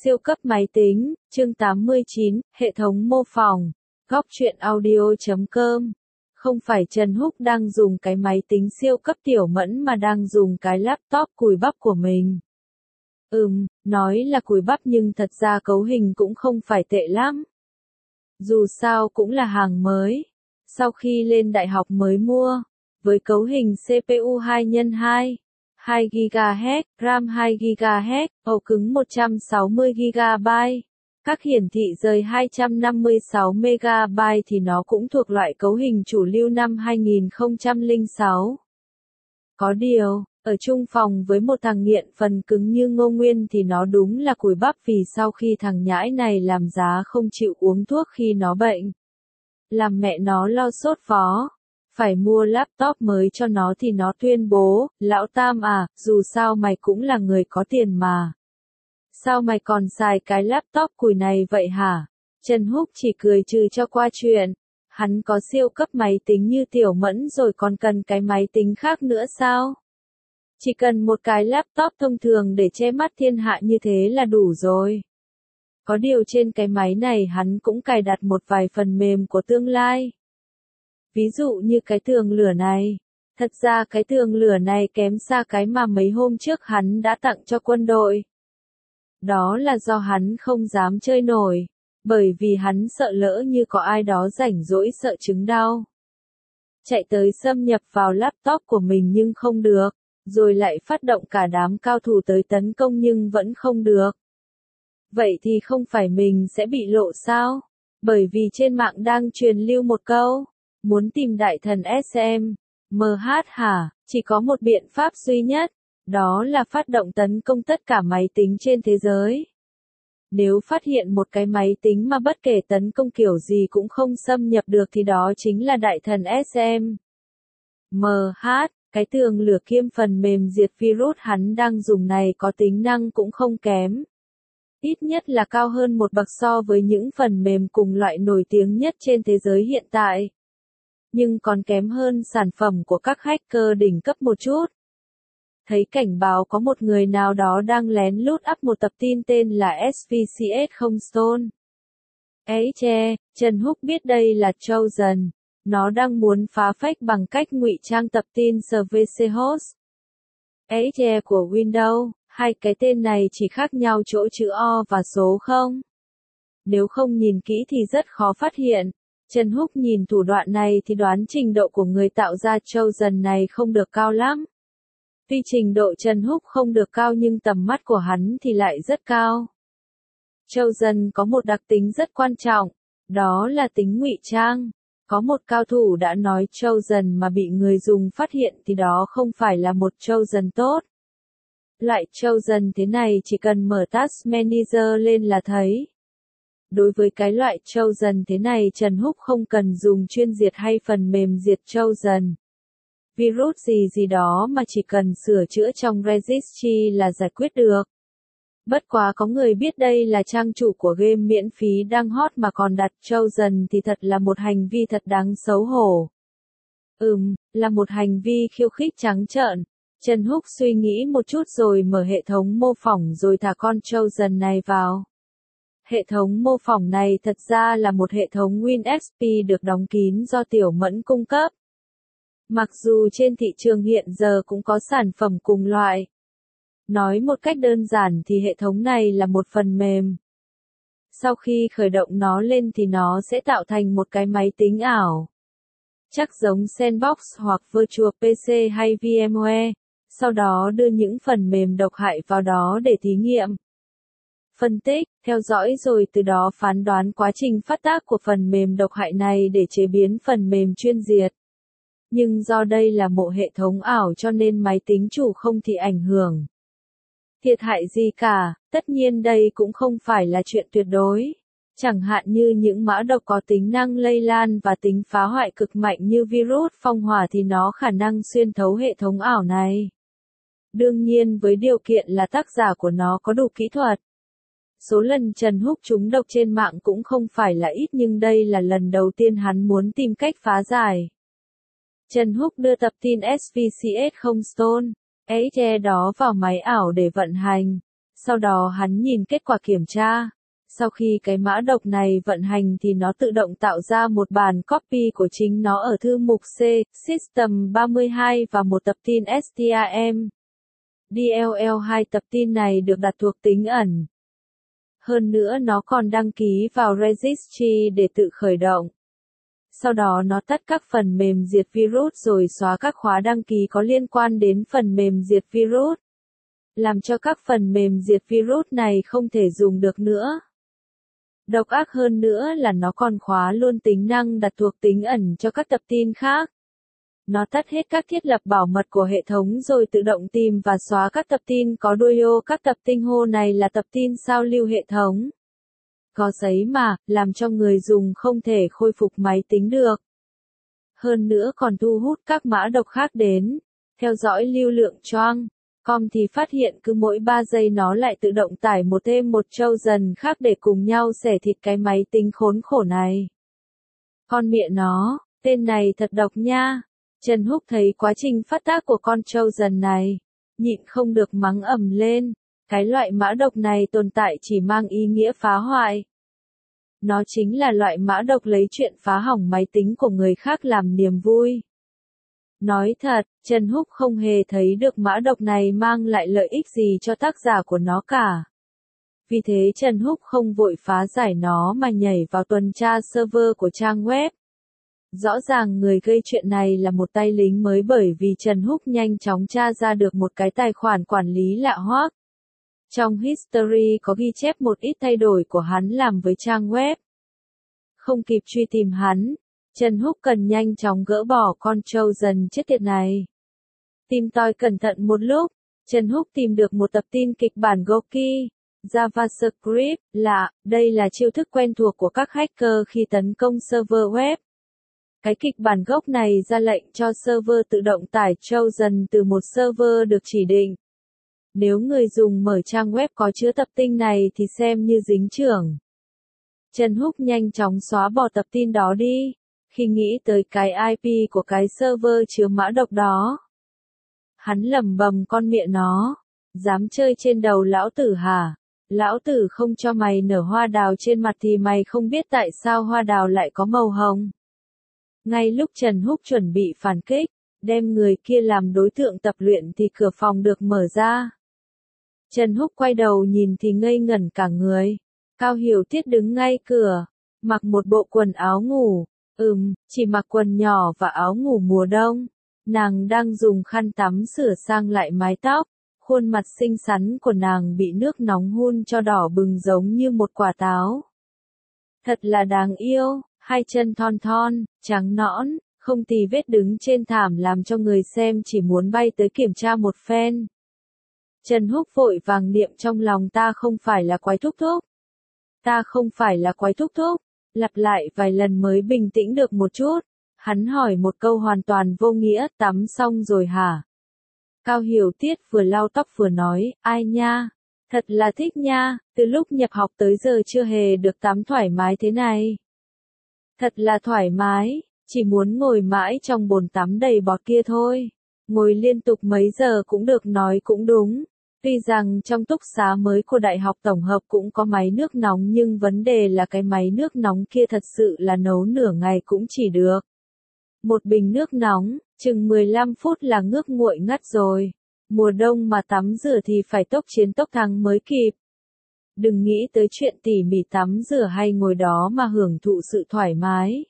Siêu cấp máy tính, chương 89, hệ thống mô phỏng, góc truyện audio.com. Không phải Trần Húc đang dùng cái máy tính siêu cấp tiểu mẫn mà đang dùng cái laptop cùi bắp của mình. Nói là cùi bắp nhưng thật ra cấu hình cũng không phải tệ lắm. Dù sao cũng là hàng mới. Sau khi lên đại học mới mua, với cấu hình CPU 2x2. 2 GHz, RAM 2 GHz, ổ cứng 160 GB. Các hiển thị rời 256 MB thì nó cũng thuộc loại cấu hình chủ lưu năm 2006. Có điều, ở chung phòng với một thằng nghiện phần cứng như Ngô Nguyên thì nó đúng là cùi bắp vì sau khi thằng nhãi này làm giá không chịu uống thuốc khi nó bệnh. Làm mẹ nó lo sốt vó. Phải mua laptop mới cho nó thì nó tuyên bố, lão Tam à, dù sao mày cũng là người có tiền mà. Sao mày còn xài cái laptop cùi này vậy hả? Trần Húc chỉ cười trừ cho qua chuyện. Hắn có siêu cấp máy tính như Tiểu Mẫn rồi còn cần cái máy tính khác nữa sao? Chỉ cần một cái laptop thông thường để che mắt thiên hạ như thế là đủ rồi. Có điều trên cái máy này hắn cũng cài đặt một vài phần mềm của tương lai. Ví dụ như cái tường lửa này. Thật ra cái tường lửa này kém xa cái mà mấy hôm trước hắn đã tặng cho quân đội. Đó là do hắn không dám chơi nổi. Bởi vì hắn sợ lỡ như có ai đó rảnh rỗi sợ chứng đau. Chạy tới xâm nhập vào laptop của mình nhưng không được. Rồi lại phát động cả đám cao thủ tới tấn công nhưng vẫn không được. Vậy thì không phải mình sẽ bị lộ sao? Bởi vì trên mạng đang truyền lưu một câu. Muốn tìm đại thần SM, MH hả? Chỉ có một biện pháp duy nhất, đó là phát động tấn công tất cả máy tính trên thế giới. Nếu phát hiện một cái máy tính mà bất kể tấn công kiểu gì cũng không xâm nhập được thì đó chính là đại thần SM. MH, cái tường lửa kiêm phần mềm diệt virus hắn đang dùng này có tính năng cũng không kém. Ít nhất là cao hơn một bậc so với những phần mềm cùng loại nổi tiếng nhất trên thế giới hiện tại. Nhưng còn kém hơn sản phẩm của các hacker đỉnh cấp một chút. Thấy cảnh báo có một người nào đó đang lén lút up một tập tin tên là SVCS Stone. Ấy che, Trần Húc biết đây là Trojan. Nó đang muốn phá phách bằng cách ngụy trang tập tin SVC Host. Ấy che của Windows, hai cái tên này chỉ khác nhau chỗ chữ O và số không. Nếu không nhìn kỹ thì rất khó phát hiện. Trần Húc nhìn thủ đoạn này thì đoán trình độ của người tạo ra Trojan này không được cao lắm. Tuy trình độ Trần Húc không được cao nhưng tầm mắt của hắn thì lại rất cao. Trojan có một đặc tính rất quan trọng, đó là tính ngụy trang. Có một cao thủ đã nói Trojan mà bị người dùng phát hiện thì đó không phải là một Trojan tốt. Loại Trojan thế này chỉ cần mở Task Manager lên là thấy. Đối với cái loại Trojan thế này Trần Húc không cần dùng chuyên diệt hay phần mềm diệt Trojan. Virus gì đó mà chỉ cần sửa chữa trong registry là giải quyết được. Bất quá có người biết đây là trang chủ của game miễn phí đang hot mà còn đặt Trojan thì thật là một hành vi thật đáng xấu hổ. Là một hành vi khiêu khích trắng trợn. Trần Húc suy nghĩ một chút rồi mở hệ thống mô phỏng rồi thả con Trojan này vào. Hệ thống mô phỏng này thật ra là một hệ thống WinXP được đóng kín do Tiểu Mẫn cung cấp. Mặc dù trên thị trường hiện giờ cũng có sản phẩm cùng loại. Nói một cách đơn giản thì hệ thống này là một phần mềm. Sau khi khởi động nó lên thì nó sẽ tạo thành một cái máy tính ảo. Chắc giống Sandbox hoặc Virtual PC hay VMware. Sau đó đưa những phần mềm độc hại vào đó để thí nghiệm. Phân tích, theo dõi rồi từ đó phán đoán quá trình phát tác của phần mềm độc hại này để chế biến phần mềm chuyên diệt. Nhưng do đây là một hệ thống ảo cho nên máy tính chủ không thì ảnh hưởng thiệt hại gì cả, tất nhiên đây cũng không phải là chuyện tuyệt đối. Chẳng hạn như những mã độc có tính năng lây lan và tính phá hoại cực mạnh như virus phong hỏa thì nó khả năng xuyên thấu hệ thống ảo này. Đương nhiên với điều kiện là tác giả của nó có đủ kỹ thuật. Số lần Trần Húc trúng độc trên mạng cũng không phải là ít nhưng đây là lần đầu tiên hắn muốn tìm cách phá giải. Trần Húc đưa tập tin SVCS Stone, ấy che đó vào máy ảo để vận hành. Sau đó hắn nhìn kết quả kiểm tra. Sau khi cái mã độc này vận hành thì nó tự động tạo ra một bản copy của chính nó ở thư mục C, System 32 và một tập tin STRM. DLL2 tập tin này được đặt thuộc tính ẩn. Hơn nữa nó còn đăng ký vào registry để tự khởi động. Sau đó nó tắt các phần mềm diệt virus rồi xóa các khóa đăng ký có liên quan đến phần mềm diệt virus, làm cho các phần mềm diệt virus này không thể dùng được nữa. Độc ác hơn nữa là nó còn khóa luôn tính năng đặt thuộc tính ẩn cho các tập tin khác. Nó tắt hết các thiết lập bảo mật của hệ thống rồi tự động tìm và xóa các tập tin có đuôi ô. Các tập tinh hô này là tập tin sao lưu hệ thống. Có giấy mà, làm cho người dùng không thể khôi phục máy tính được. Hơn nữa còn thu hút các mã độc khác đến. Theo dõi lưu lượng choang. Com thì phát hiện cứ mỗi 3 giây nó lại tự động tải thêm một Trojan khác để cùng nhau xẻ thịt cái máy tính khốn khổ này. Con mẹ nó, tên này thật độc nha. Trần Húc thấy quá trình phát tác của con Trojan này, nhịn không được mắng ầm lên. Cái loại mã độc này tồn tại chỉ mang ý nghĩa phá hoại. Nó chính là loại mã độc lấy chuyện phá hỏng máy tính của người khác làm niềm vui. Nói thật, Trần Húc không hề thấy được mã độc này mang lại lợi ích gì cho tác giả của nó cả. Vì thế Trần Húc không vội phá giải nó mà nhảy vào tuần tra server của trang web. Rõ ràng người gây chuyện này là một tay lính mới bởi vì Trần Húc nhanh chóng tra ra được một cái tài khoản quản lý lạ hoắc. Trong history có ghi chép một ít thay đổi của hắn làm với trang web. Không kịp truy tìm hắn, Trần Húc cần nhanh chóng gỡ bỏ con Trojan chết tiệt này. Tìm tòi cẩn thận một lúc, Trần Húc tìm được một tập tin kịch bản Goki, JavaScript, đây là chiêu thức quen thuộc của các hacker khi tấn công server web. Cái kịch bản gốc này ra lệnh cho server tự động tải Trojan từ một server được chỉ định. Nếu người dùng mở trang web có chứa tập tin này thì xem như dính chưởng. Trần Húc nhanh chóng xóa bỏ tập tin đó đi, khi nghĩ tới cái IP của cái server chứa mã độc đó. Hắn lẩm bẩm con mẹ nó, dám chơi trên đầu lão tử hả? Lão tử không cho mày nở hoa đào trên mặt thì mày không biết tại sao hoa đào lại có màu hồng. Ngay lúc Trần Húc chuẩn bị phản kích, đem người kia làm đối tượng tập luyện thì cửa phòng được mở ra. Trần Húc quay đầu nhìn thì ngây ngẩn cả người. Cao Hiểu Tiết đứng ngay cửa, mặc một bộ quần áo ngủ, chỉ mặc quần nhỏ và áo ngủ mùa đông. Nàng đang dùng khăn tắm sửa sang lại mái tóc, khuôn mặt xinh xắn của nàng bị nước nóng hun cho đỏ bừng giống như một quả táo. Thật là đáng yêu, hai chân thon thon, trắng nõn, không tì vết đứng trên thảm làm cho người xem chỉ muốn bay tới kiểm tra một phen. Trần Húc vội vàng niệm trong lòng ta không phải là quái thúc thúc. Ta không phải là quái thúc thúc, lặp lại vài lần mới bình tĩnh được một chút. Hắn hỏi một câu hoàn toàn vô nghĩa, tắm xong rồi hả? Cao Hiểu Tiết vừa lau tóc vừa nói, ai nha, thật là thích nha, từ lúc nhập học tới giờ chưa hề được tắm thoải mái thế này. Thật là thoải mái, chỉ muốn ngồi mãi trong bồn tắm đầy bọt kia thôi. Ngồi liên tục mấy giờ cũng được nói cũng đúng. Tuy rằng trong túc xá mới của đại học tổng hợp cũng có máy nước nóng nhưng vấn đề là cái máy nước nóng kia thật sự là nấu nửa ngày cũng chỉ được. Một bình nước nóng, chừng 15 phút là ngước nguội ngắt rồi. Mùa đông mà tắm rửa thì phải tốc chiến tốc thắng mới kịp. Đừng nghĩ tới chuyện tỉ mỉ tắm rửa hay ngồi đó mà hưởng thụ sự thoải mái.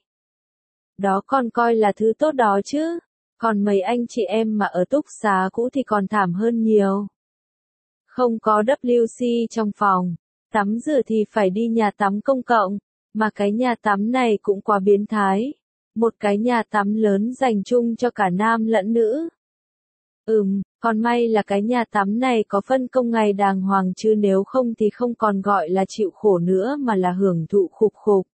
Đó còn coi là thứ tốt đó chứ. Còn mấy anh chị em mà ở túc xá cũ thì còn thảm hơn nhiều. Không có WC trong phòng, tắm rửa thì phải đi nhà tắm công cộng, mà cái nhà tắm này cũng quá biến thái. Một cái nhà tắm lớn dành chung cho cả nam lẫn nữ. Còn may là cái nhà tắm này có phân công ngày đàng hoàng chứ nếu không thì không còn gọi là chịu khổ nữa mà là hưởng thụ khục khục.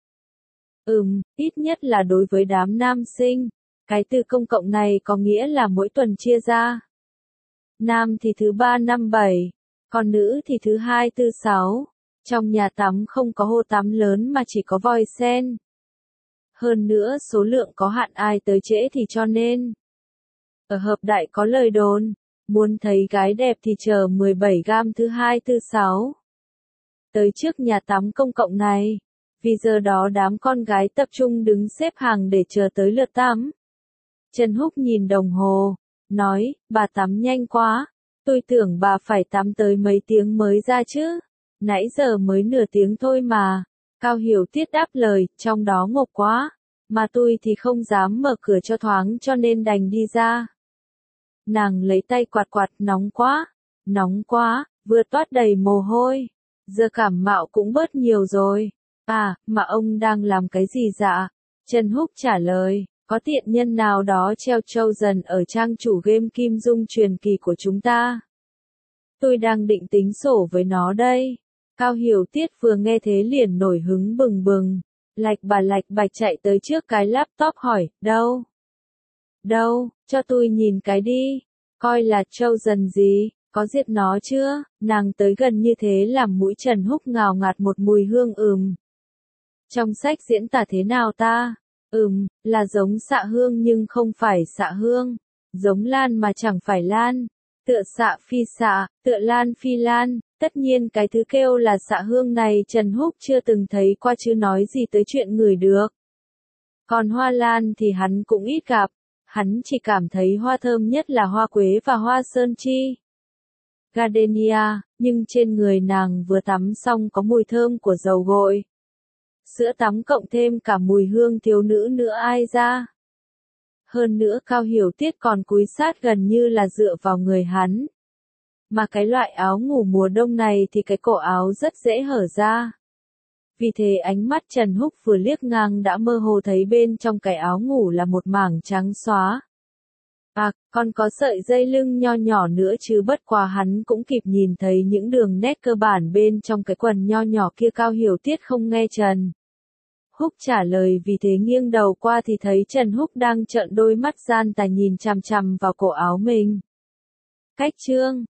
Ít nhất là đối với đám nam sinh, cái từ công cộng này có nghĩa là mỗi tuần chia ra. Nam thì thứ 3 5 7, còn nữ thì thứ 2 4 6. Trong nhà tắm không có hồ tắm lớn mà chỉ có vòi sen. Hơn nữa số lượng có hạn ai tới trễ thì cho nên. Ở Hợp Đại có lời đồn, Muốn thấy gái đẹp thì chờ 17 gam thứ hai thứ sáu. Tới trước nhà tắm công cộng này. Vì giờ đó đám con gái tập trung đứng xếp hàng để chờ tới lượt tắm. Trần Húc nhìn đồng hồ, nói, bà tắm nhanh quá, tôi tưởng bà phải tắm tới mấy tiếng mới ra chứ. Nãy giờ mới nửa tiếng thôi mà. Cao Hiểu Tiết đáp lời, trong đó ngộp quá. Mà tôi thì không dám mở cửa cho thoáng cho nên đành đi ra. Nàng lấy tay quạt quạt, nóng quá, vừa toát đầy mồ hôi. Giờ cảm mạo cũng bớt nhiều rồi. À, mà ông đang làm cái gì dạ? Trần Húc trả lời, có tiện nhân nào đó treo Chosen ở trang chủ game Kim Dung truyền kỳ của chúng ta. Tôi đang định tính sổ với nó đây. Cao Hiểu Tiết vừa nghe thế liền nổi hứng bừng bừng. Lạch bạch chạy tới trước cái laptop hỏi, đâu? Đâu, cho tôi nhìn cái đi. Coi là Chosen gì, có giết nó chưa? Nàng tới gần như thế làm mũi Trần Húc ngào ngạt một mùi hương Trong sách diễn tả thế nào ta? Là giống xạ hương nhưng không phải xạ hương. Giống lan mà chẳng phải lan. Tựa xạ phi xạ, tựa lan phi lan. Tất nhiên cái thứ kêu là xạ hương này Trần Húc chưa từng thấy qua chứ nói gì tới chuyện ngửi được. Còn hoa lan thì hắn cũng ít gặp. Hắn chỉ cảm thấy hoa thơm nhất là hoa quế và hoa sơn chi. Gardenia, nhưng trên người nàng vừa tắm xong có mùi thơm của dầu gội. Sữa tắm cộng thêm cả mùi hương thiếu nữ nữa ai ra. Hơn nữa Cao Hiểu Tiết còn cúi sát gần như là dựa vào người hắn. Mà cái loại áo ngủ mùa đông này thì cái cổ áo rất dễ hở ra. Vì thế ánh mắt Trần Húc vừa liếc ngang đã mơ hồ thấy bên trong cái áo ngủ là một mảng trắng xóa. À, còn có sợi dây lưng nho nhỏ nữa chứ bất quá hắn cũng kịp nhìn thấy những đường nét cơ bản bên trong cái quần nho nhỏ kia. Cao Hiểu Tiết không nghe Trần Húc trả lời vì thế nghiêng đầu qua thì thấy Trần Húc đang trợn đôi mắt gian tà nhìn chằm chằm vào cổ áo mình. Cách chương